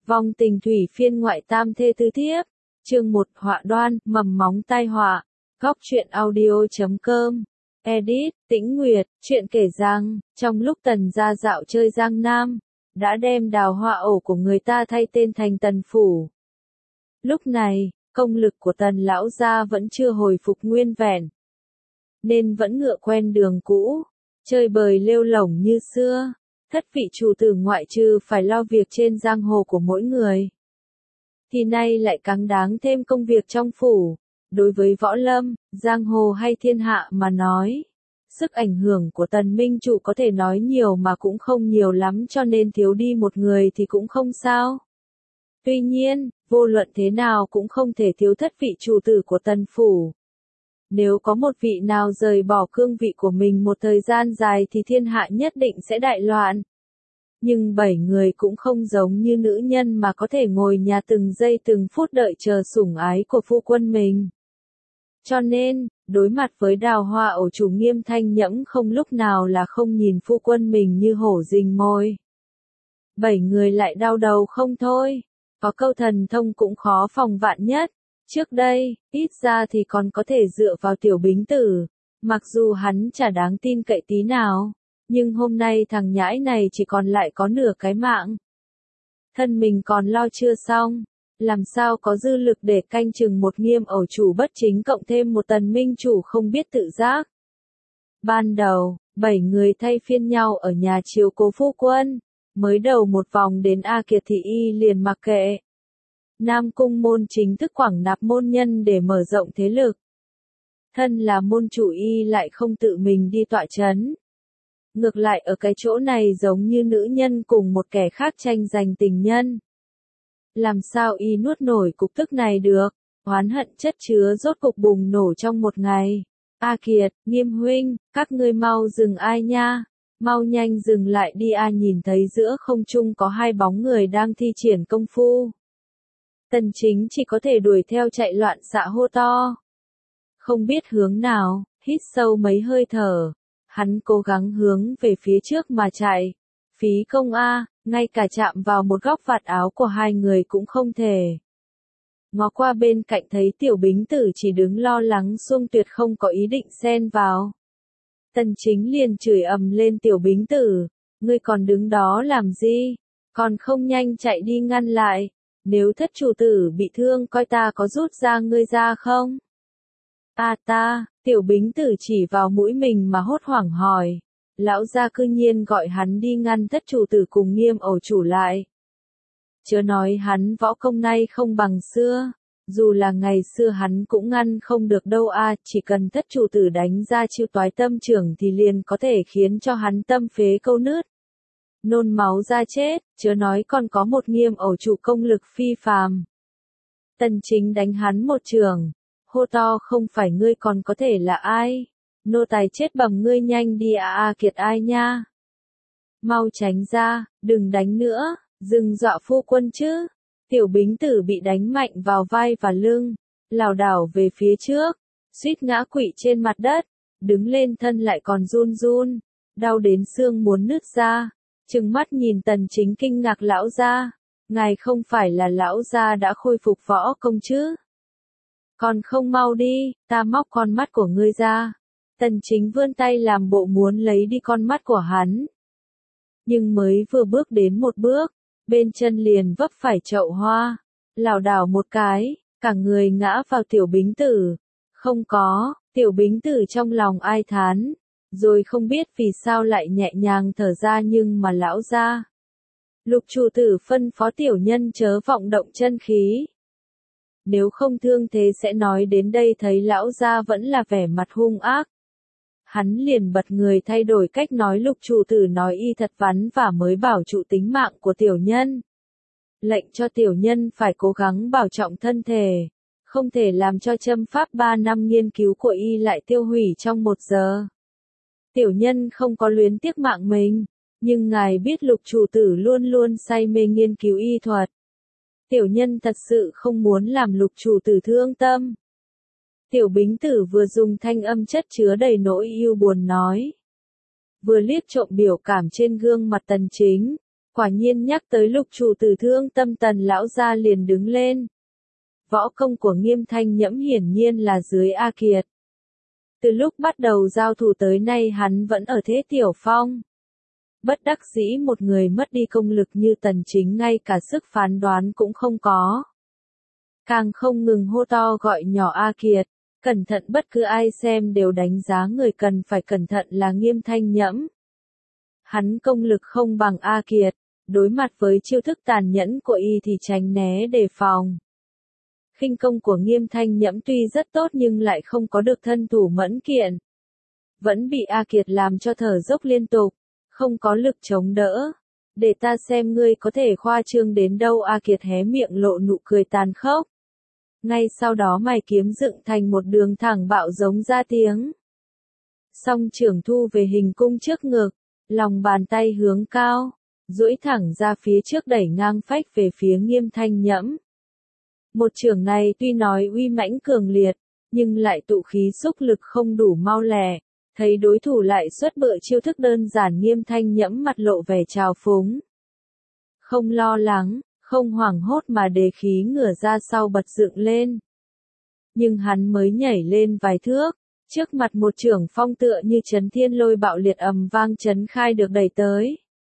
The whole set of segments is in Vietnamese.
Vong tình thủy phiên ngoại tam thê tứ thiếp. Chương 1 họa đoan, mầm móng tai họa. Góc truyện audio.com. Edit, Tĩnh Nguyệt, chuyện kể rằng, trong lúc Tần gia dạo chơi Giang Nam, đã đem đào hoa ổ của người ta thay tên thành Tần Phủ. Lúc này, công lực của Tần lão gia vẫn chưa hồi phục nguyên vẹn, nên vẫn ngựa quen đường cũ, chơi bời lêu lổng như xưa. Thất vị chủ tử ngoại trừ phải lo việc trên giang hồ của mỗi người, thì nay lại cáng đáng thêm công việc trong phủ. Đối với võ lâm, giang hồ hay thiên hạ mà nói, sức ảnh hưởng của Tần Minh Chủ có thể nói nhiều mà cũng không nhiều lắm, cho nên thiếu đi một người thì cũng không sao. Tuy nhiên, vô luận thế nào cũng không thể thiếu thất vị chủ tử của Tần Phủ. Nếu có một vị nào rời bỏ cương vị của mình một thời gian dài thì thiên hạ nhất định sẽ đại loạn. Nhưng 7 người cũng không giống như nữ nhân mà có thể ngồi nhà từng giây từng phút đợi chờ sủng ái của phu quân mình. Cho nên, đối mặt với đào hoa ổ chủ Nghiêm Thanh Nhẫm không lúc nào là không nhìn phu quân mình như hổ rình mồi. 7 người lại đau đầu không thôi. Có câu thần thông cũng khó phòng vạn nhất. Trước đây, ít ra thì còn có thể dựa vào Tiểu Bính Tử, mặc dù hắn chả đáng tin cậy tí nào, nhưng hôm nay thằng nhãi này chỉ còn lại có nửa cái mạng. Thân mình còn lo chưa xong, làm sao có dư lực để canh chừng một Nghiêm ổ chủ bất chính cộng thêm một Tần Minh Chủ không biết tự giác. Ban đầu, 7 người thay phiên nhau ở nhà chiếu cố phu quân, mới đầu một vòng đến A Kiệt thì y liền mặc kệ. Nam Cung Môn chính thức quảng nạp môn nhân để mở rộng thế lực. Thân là môn chủ y lại không tự mình đi tọa chấn. Ngược lại ở cái chỗ này giống như nữ nhân cùng một kẻ khác tranh giành tình nhân. Làm sao y nuốt nổi cục tức này được, oán hận chất chứa rốt cục bùng nổ trong một ngày. A Kiệt, Nghiêm huynh, các ngươi mau dừng ai nha, mau nhanh dừng lại đi a. Nhìn thấy giữa không trung có hai bóng người đang thi triển công phu. Tần Chính chỉ có thể đuổi theo chạy loạn xạ hô to. Không biết hướng nào, hít sâu mấy hơi thở. Hắn cố gắng hướng về phía trước mà chạy. Phí công a, ngay cả chạm vào một góc vạt áo của hai người cũng không thể. Ngó qua bên cạnh thấy Tiểu Bính Tử chỉ đứng lo lắng Xuông Tuyệt không có ý định xen vào. Tần Chính liền chửi ầm lên Tiểu Bính Tử, ngươi còn đứng đó làm gì, còn không nhanh chạy đi ngăn lại. Nếu thất chủ tử bị thương coi ta có rút ra ngươi ra không? Ta, Tiểu Bính Tử chỉ vào mũi mình mà hốt hoảng hỏi. Lão gia cư nhiên gọi hắn đi ngăn thất chủ tử cùng Nghiêm ổ chủ lại. Chớ nói hắn võ công nay không bằng xưa, dù là ngày xưa hắn cũng ngăn không được đâu a. Chỉ cần thất chủ tử đánh ra chiêu toái tâm trưởng thì liền có thể khiến cho hắn tâm phế câu nứt, nôn máu ra chết, chớ nói còn có một Nghiêm ổ chủ công lực phi phàm. Tần Chính đánh hắn một chưởng, hô to không phải ngươi còn có thể là ai? Nô tài chết bầm ngươi nhanh đi a. Kiệt ai nha? Mau tránh ra, đừng đánh nữa, đừng dọa phu quân chứ. Tiểu Bính Tử bị đánh mạnh vào vai và lưng, lảo đảo về phía trước, suýt ngã quỵ trên mặt đất, đứng lên thân lại còn run run, đau đến xương muốn nứt ra. Trừng mắt nhìn Tần Chính kinh ngạc, lão gia, ngài không phải là lão gia đã khôi phục võ công chứ? Còn không mau đi, ta móc con mắt của ngươi ra. Tần Chính vươn tay làm bộ muốn lấy đi con mắt của hắn. Nhưng mới vừa bước đến một bước, bên chân liền vấp phải chậu hoa, lảo đảo một cái, cả người ngã vào Tiểu Bính Tử. Không có, Tiểu Bính Tử trong lòng ai thán, rồi không biết vì sao lại nhẹ nhàng thở ra, nhưng mà lão gia. Lục chủ tử phân phó tiểu nhân chớ vọng động chân khí. Nếu không thương thế sẽ nói đến đây thấy lão gia vẫn là vẻ mặt hung ác. Hắn liền bật người thay đổi cách nói, lục chủ tử nói y thật vắn và mới bảo trụ tính mạng của tiểu nhân. Lệnh cho tiểu nhân phải cố gắng bảo trọng thân thể, không thể làm cho châm pháp 3 năm nghiên cứu của y lại tiêu hủy trong 1 giờ. Tiểu nhân không có luyến tiếc mạng mình, nhưng ngài biết lục chủ tử luôn luôn say mê nghiên cứu y thuật. Tiểu nhân thật sự không muốn làm lục chủ tử thương tâm. Tiểu Bính Tử vừa dùng thanh âm chất chứa đầy nỗi yêu buồn nói, vừa liếc trộm biểu cảm trên gương mặt Tần Chính. Quả nhiên nhắc tới Lục chủ tử thương tâm, Tần lão gia liền đứng lên. Võ công của Nghiêm Thanh Nhẫm hiển nhiên là dưới A Kiệt. Từ lúc bắt đầu giao thủ tới nay hắn vẫn ở thế tiểu phong. Bất đắc dĩ một người mất đi công lực như Tần Chính ngay cả sức phán đoán cũng không có. Càng không ngừng hô to gọi nhỏ A Kiệt, cẩn thận, bất cứ ai xem đều đánh giá người cần phải cẩn thận là Nghiêm Thanh Nhẫm. Hắn công lực không bằng A Kiệt, đối mặt với chiêu thức tàn nhẫn của y thì tránh né đề phòng. Khinh công của Nghiêm Thanh Nhẫm tuy rất tốt nhưng lại không có được thân thủ mẫn kiện. Vẫn bị A Kiệt làm cho thở dốc liên tục, không có lực chống đỡ. Để ta xem ngươi có thể khoa trương đến đâu. A Kiệt hé miệng lộ nụ cười tàn khốc. Ngay sau đó mày kiếm dựng thành một đường thẳng bạo giống ra tiếng. Song trưởng thu về hình cung trước ngực, lòng bàn tay hướng cao, duỗi thẳng ra phía trước đẩy ngang phách về phía Nghiêm Thanh Nhẫm. Một chưởng này tuy nói uy mãnh cường liệt, nhưng lại tụ khí xúc lực không đủ mau lẹ. Thấy đối thủ lại xuất bựa chiêu thức đơn giản, Nghiêm Thanh Nhẫm mặt lộ vẻ trào phúng. Không lo lắng, không hoảng hốt mà đề khí ngửa ra sau bật dựng lên. Nhưng hắn mới nhảy lên vài thước, trước mặt một chưởng phong tựa như chấn thiên lôi bạo liệt ầm vang chấn khai được đẩy tới.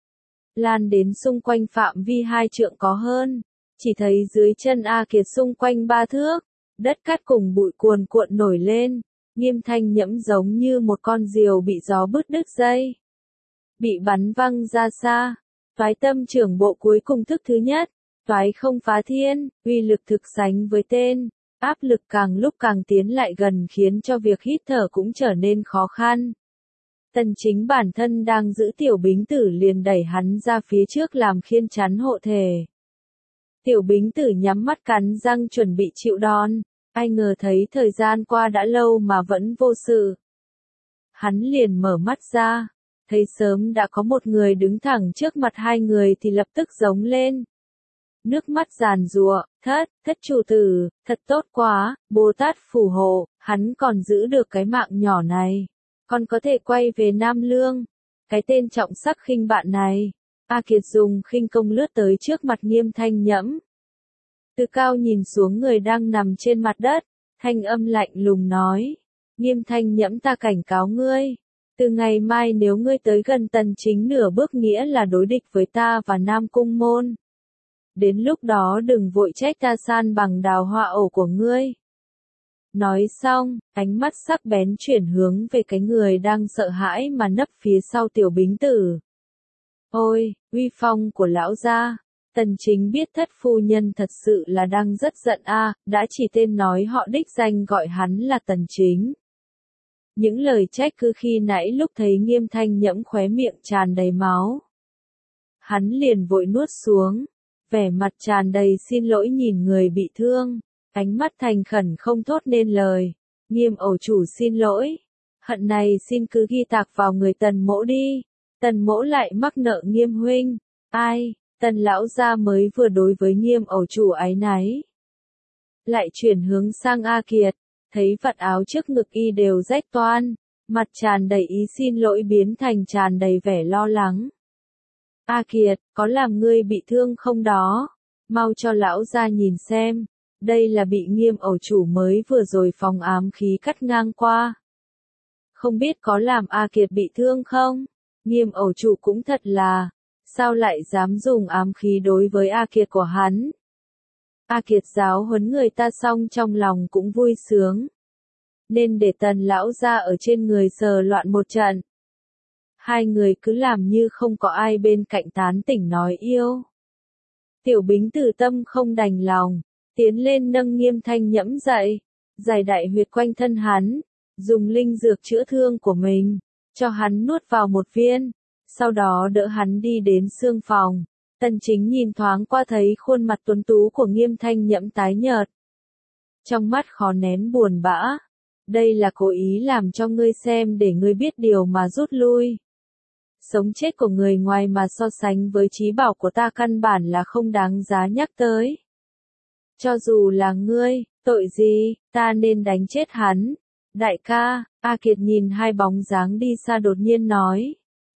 Lan đến xung quanh phạm vi 2 trượng có hơn, chỉ thấy dưới chân A Kiệt xung quanh 3 thước, đất cát cùng bụi cuồn cuộn nổi lên. Nghiêm Thanh Nhẫm giống như một con diều bị gió bứt đứt dây, bị bắn văng ra xa. Toái tâm trưởng bộ cuối cùng thức thứ nhất, toái không phá thiên, uy lực thực sánh với tên, áp lực càng lúc càng tiến lại gần khiến cho việc hít thở cũng trở nên khó khăn. Tần Chính bản thân đang giữ Tiểu Bính Tử liền đẩy hắn ra phía trước làm khiên chắn hộ thể. Tiểu Bính Tử nhắm mắt cắn răng chuẩn bị chịu đòn. Ai ngờ thấy thời gian qua đã lâu mà vẫn vô sự. Hắn liền mở mắt ra, thấy sớm đã có một người đứng thẳng trước mặt hai người thì lập tức giống lên. Nước mắt giàn giụa, thất chủ tử, thật tốt quá, Bồ Tát phù hộ, hắn còn giữ được cái mạng nhỏ này. Còn có thể quay về Nam Lương. Cái tên trọng sắc khinh bạn này. A Kiệt dùng khinh công lướt tới trước mặt Nghiêm Thanh Nhẫm. Từ cao nhìn xuống người đang nằm trên mặt đất, thanh âm lạnh lùng nói. Nghiêm Thanh Nhẫm, ta cảnh cáo ngươi. Từ ngày mai nếu ngươi tới gần Tần Chính nửa bước nghĩa là đối địch với ta và Nam Cung Môn. Đến lúc đó đừng vội trách ta san bằng đào hoa ổ của ngươi. Nói xong, ánh mắt sắc bén chuyển hướng về cái người đang sợ hãi mà nấp phía sau Tiểu Bính Tử. Ôi, uy phong của lão gia. Tần Chính biết thất phu nhân thật sự là đang rất giận đã chỉ tên nói họ đích danh gọi hắn là Tần Chính. Những lời trách cứ khi nãy lúc thấy Nghiêm Thanh Nhẫm khóe miệng tràn đầy máu. Hắn liền vội nuốt xuống, vẻ mặt tràn đầy xin lỗi nhìn người bị thương, ánh mắt thành khẩn không thốt nên lời. Nghiêm ẩu chủ xin lỗi, hận này xin cứ ghi tạc vào người Tần mỗ đi. Tần mỗ lại mắc nợ Nghiêm huynh. Ai? Tần lão gia mới vừa đối với Nghiêm ẩu chủ áy náy. Lại chuyển hướng sang A Kiệt, thấy vạt áo trước ngực y đều rách toan, mặt tràn đầy ý xin lỗi biến thành tràn đầy vẻ lo lắng. A Kiệt, có làm ngươi bị thương không đó? Mau cho lão gia nhìn xem, đây là bị Nghiêm ẩu chủ mới vừa rồi phóng ám khí cắt ngang qua. Không biết có làm A Kiệt bị thương không? Nghiêm ẩu chủ cũng thật là, sao lại dám dùng ám khí đối với A Kiệt của hắn? A Kiệt giáo huấn người ta xong trong lòng cũng vui sướng. Nên để Tần lão gia ở trên người sờ loạn một trận. Hai người cứ làm như không có ai bên cạnh tán tỉnh nói yêu. Tiểu Bính Tử tâm không đành lòng, tiến lên nâng Nghiêm Thanh Nhẫm dậy, giải đại huyệt quanh thân hắn, dùng linh dược chữa thương của mình, cho hắn nuốt vào một viên, sau đó đỡ hắn đi đến xương phòng. Tần Chính nhìn thoáng qua thấy khuôn mặt tuấn tú của Nghiêm Thanh Nhẫm tái nhợt. Trong mắt khó nén buồn bã. Đây là cố ý làm cho ngươi xem để ngươi biết điều mà rút lui. Sống chết của người ngoài mà so sánh với trí bảo của ta căn bản là không đáng giá nhắc tới. Cho dù là ngươi, tội gì, ta nên đánh chết hắn. Đại ca, A Kiệt nhìn hai bóng dáng đi xa đột nhiên nói.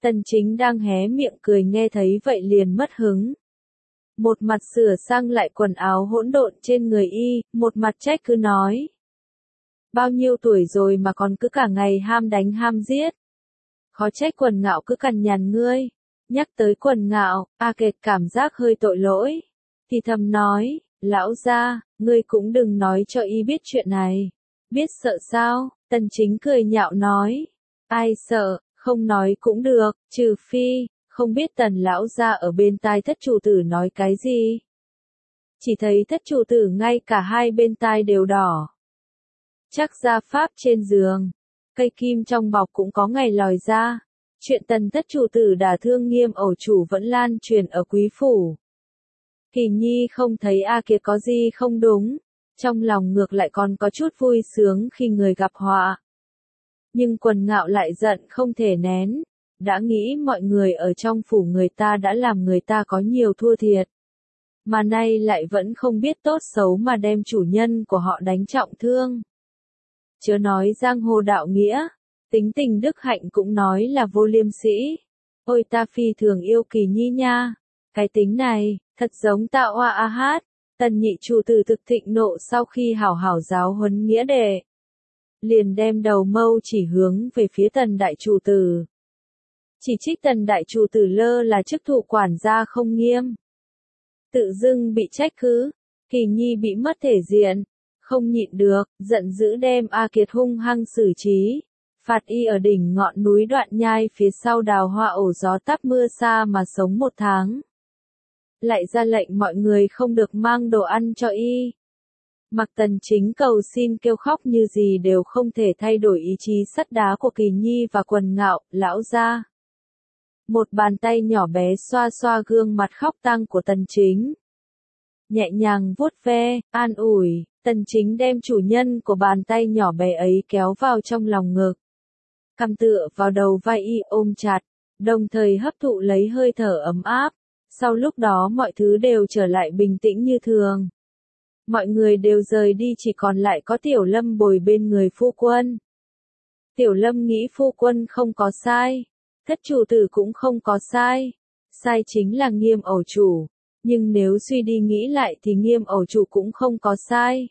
Tần Chính đang hé miệng cười nghe thấy vậy liền mất hứng. Một mặt sửa sang lại quần áo hỗn độn trên người y, một mặt trách cứ nói. Bao nhiêu tuổi rồi mà còn cứ cả ngày ham đánh ham giết. Khó trách Quần Ngạo cứ cằn nhằn ngươi. Nhắc tới Quần Ngạo, A Kiệt cảm giác hơi tội lỗi. Thì thầm nói, lão gia, ngươi cũng đừng nói cho y biết chuyện này. Biết sợ sao? Tần Chính cười nhạo nói. Ai sợ, không nói cũng được, trừ phi, không biết Tần lão gia ở bên tai thất chủ tử nói cái gì. Chỉ thấy thất chủ tử ngay cả hai bên tai đều đỏ. Chắc gia pháp trên giường, cây kim trong bọc cũng có ngày lòi ra. Chuyện Tần thất chủ tử đả thương Nghiêm ẩu chủ vẫn lan truyền ở quý phủ. Kỳ Nhi không thấy A Kiệt có gì không đúng, trong lòng ngược lại còn có chút vui sướng khi người gặp họa. Nhưng Quần Ngạo lại giận không thể nén, đã nghĩ mọi người ở trong phủ người ta đã làm người ta có nhiều thua thiệt. Mà nay lại vẫn không biết tốt xấu mà đem chủ nhân của họ đánh trọng thương. Chớ nói giang hồ đạo nghĩa, tính tình đức hạnh cũng nói là vô liêm sĩ. Ôi ta phi thường yêu Kỳ Nhi nha, cái tính này, thật giống Tạo Hoa A Hát. Tần nhị chủ tử thực thịnh nộ sau khi hảo hảo giáo huấn nghĩa đệ. Liền đem đầu mâu chỉ hướng về phía Tần đại chủ tử. Chỉ trích Tần đại chủ tử lơ là chức thụ quản gia không nghiêm. Tự dưng bị trách cứ, Kỳ Nhi bị mất thể diện, không nhịn được, giận dữ đem A Kiệt hung hăng xử trí. Phạt y ở đỉnh ngọn núi Đoạn Nhai phía sau đào hoa ổ gió táp mưa xa mà sống 1 tháng. Lại ra lệnh mọi người không được mang đồ ăn cho y. Mặc Tần Chính cầu xin kêu khóc như gì đều không thể thay đổi ý chí sắt đá của Kỳ Nhi và Quần Ngạo, lão gia. Một bàn tay nhỏ bé xoa xoa gương mặt khóc tang của Tần Chính. Nhẹ nhàng vuốt ve, an ủi, Tần Chính đem chủ nhân của bàn tay nhỏ bé ấy kéo vào trong lòng ngực. Cằm tựa vào đầu vai y ôm chặt, đồng thời hấp thụ lấy hơi thở ấm áp. Sau lúc đó mọi thứ đều trở lại bình tĩnh như thường. Mọi người đều rời đi chỉ còn lại có Tiểu Lâm bồi bên người phu quân. Tiểu Lâm nghĩ phu quân không có sai. Thất chủ tử cũng không có sai. Sai chính là Nghiêm ẩu chủ. Nhưng nếu suy đi nghĩ lại thì Nghiêm ẩu chủ cũng không có sai.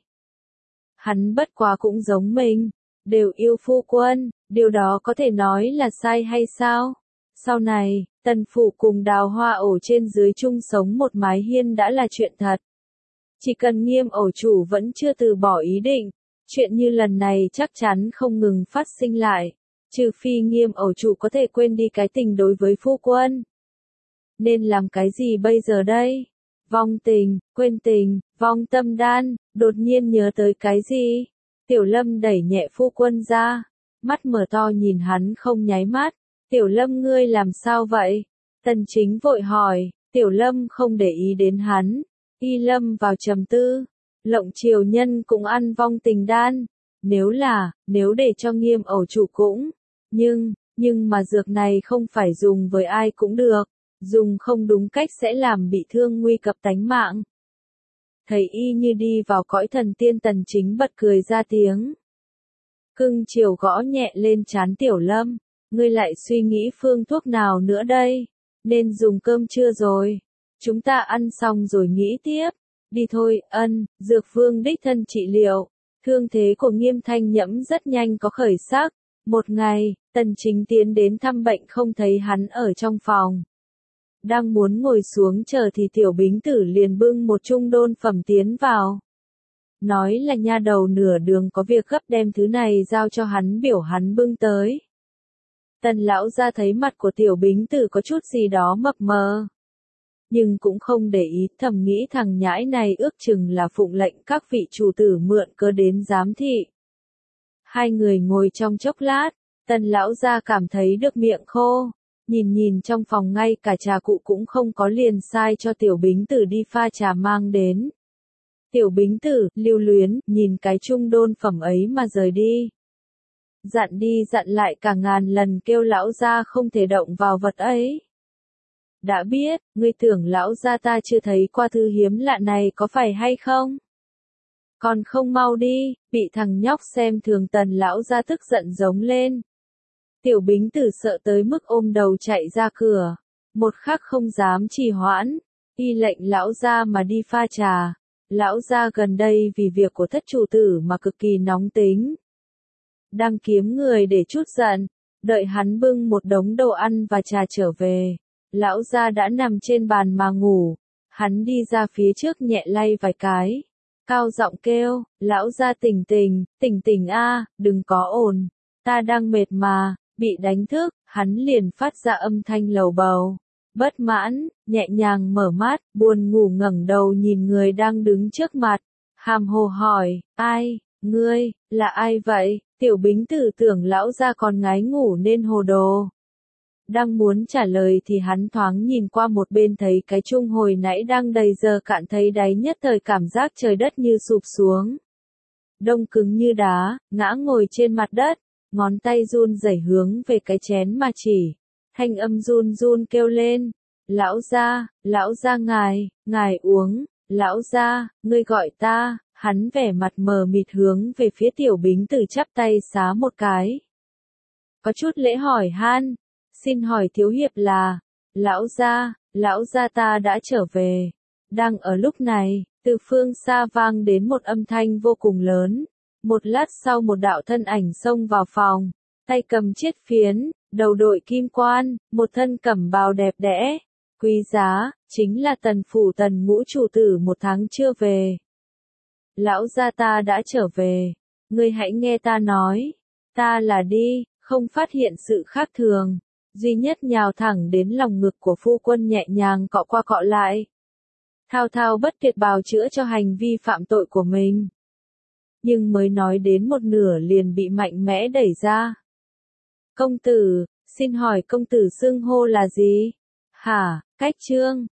Hắn bất quá cũng giống mình. Đều yêu phu quân. Điều đó có thể nói là sai hay sao? Sau này, Tần phủ cùng Đào Hoa ổ trên dưới chung sống một mái hiên đã là chuyện thật. Chỉ cần Nghiêm ẩu chủ vẫn chưa từ bỏ ý định, chuyện như lần này chắc chắn không ngừng phát sinh lại, trừ phi Nghiêm ẩu chủ có thể quên đi cái tình đối với phu quân. Nên làm cái gì bây giờ đây? Vong tình, quên tình, vong tâm đan, đột nhiên nhớ tới cái gì? Tiểu Lâm đẩy nhẹ phu quân ra, mắt mở to nhìn hắn không nháy mắt. Tiểu Lâm ngươi làm sao vậy? Tần Chính vội hỏi, Tiểu Lâm không để ý đến hắn. Y lâm vào trầm tư. Lộng triều nhân cũng ăn vong tình đan. Nếu để cho Nghiêm ẩu chủ cũng. Nhưng mà dược này không phải dùng với ai cũng được. Dùng không đúng cách sẽ làm bị thương nguy cập tánh mạng. Thấy y như đi vào cõi thần tiên, Tần Chính bật cười ra tiếng. Cưng chiều gõ nhẹ lên trán Tiểu Lâm. Ngươi lại suy nghĩ phương thuốc nào nữa đây? Nên dùng cơm trưa rồi. Chúng ta ăn xong rồi nghĩ tiếp. Đi thôi, Dược Vương đích thân trị liệu. Thương thế của Nghiêm Thanh Nhẫm rất nhanh có khởi sắc. Một ngày, Tần Chính tiến đến thăm bệnh không thấy hắn ở trong phòng. Đang muốn ngồi xuống chờ thì Tiểu Bính Tử liền bưng một chung đôn phẩm tiến vào. Nói là nha đầu nửa đường có việc gấp đem thứ này giao cho hắn, biểu hắn bưng tới. Tần lão ra thấy mặt của Tiểu Bính Tử có chút gì đó mập mờ. Nhưng cũng không để ý, thầm nghĩ thằng nhãi này ước chừng là phụng lệnh các vị chủ tử mượn cớ đến giám thị. Hai người ngồi trong chốc lát, Tần lão ra cảm thấy được miệng khô. Nhìn trong phòng ngay cả trà cụ cũng không có, liền sai cho Tiểu Bính Tử đi pha trà mang đến. Tiểu Bính Tử, lưu luyến, nhìn cái chung đôn phẩm ấy mà rời đi. Dặn đi dặn lại cả ngàn lần kêu lão gia không thể động vào vật ấy. Đã biết, ngươi tưởng lão gia ta chưa thấy qua thứ hiếm lạ này có phải hay không? Còn không mau đi, bị thằng nhóc xem thường Tần lão gia tức giận giống lên. Tiểu Bính Tử sợ tới mức ôm đầu chạy ra cửa. Một khắc không dám trì hoãn. Y lệnh lão gia mà đi pha trà. Lão gia gần đây vì việc của thất chủ tử mà cực kỳ nóng tính. Đang kiếm người để trút giận. Đợi hắn bưng một đống đồ ăn và trà trở về. Lão gia đã nằm trên bàn mà ngủ. Hắn đi ra phía trước nhẹ lay vài cái. Cao giọng kêu, lão gia tỉnh tỉnh a, đừng có ồn. Ta đang mệt mà, bị đánh thức, hắn liền phát ra âm thanh lầu bầu. Bất mãn, nhẹ nhàng mở mắt, buồn ngủ ngẩng đầu nhìn người đang đứng trước mặt. Hàm hồ hỏi, ai, ngươi, là ai vậy? Tiểu Bính Tử tưởng lão gia còn ngái ngủ nên hồ đồ. Đang muốn trả lời thì hắn thoáng nhìn qua một bên thấy cái chung hồi nãy đang đầy giờ cạn thấy đáy, nhất thời cảm giác trời đất như sụp xuống. Đông cứng như đá, ngã ngồi trên mặt đất, ngón tay run rẩy hướng về cái chén mà chỉ. Thanh âm run run kêu lên, lão gia ngài uống, lão gia, ngươi gọi ta, hắn vẻ mặt mờ mịt hướng về phía Tiểu Bính Tử chắp tay xá một cái. Có chút lễ hỏi han, xin hỏi thiếu hiệp là, lão gia ta đã trở về. Đang ở lúc này, từ phương xa vang đến một âm thanh vô cùng lớn. Một lát sau một đạo thân ảnh xông vào phòng, tay cầm chiết phiến, đầu đội kim quan, một thân cẩm bào đẹp đẽ, quý giá, chính là Tần phủ Tần Ngũ chủ tử một tháng chưa về. Lão gia ta đã trở về, ngươi hãy nghe ta nói, ta là đi, không phát hiện sự khác thường, duy nhất nhào thẳng đến lòng ngực của phu quân nhẹ nhàng cọ qua cọ lại. Thao thao bất tuyệt bào chữa cho hành vi phạm tội của mình. Nhưng mới nói đến một nửa liền bị mạnh mẽ đẩy ra. Công tử, xin hỏi công tử xưng hô là gì? Hả, Cách Trương,